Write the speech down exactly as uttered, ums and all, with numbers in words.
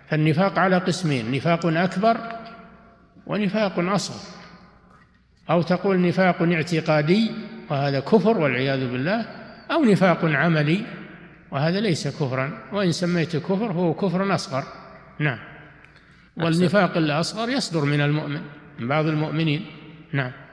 فالنفاق على قسمين: نفاق أكبر ونفاق أصغر، أو تقول نفاق اعتقادي وهذا كفر والعياذ بالله، أو نفاق عملي وهذا ليس كفرا، وإن سميته كفر هو كفر أصغر. نعم. والنفاق الأصغر يصدر من المؤمن، من بعض المؤمنين. نعم.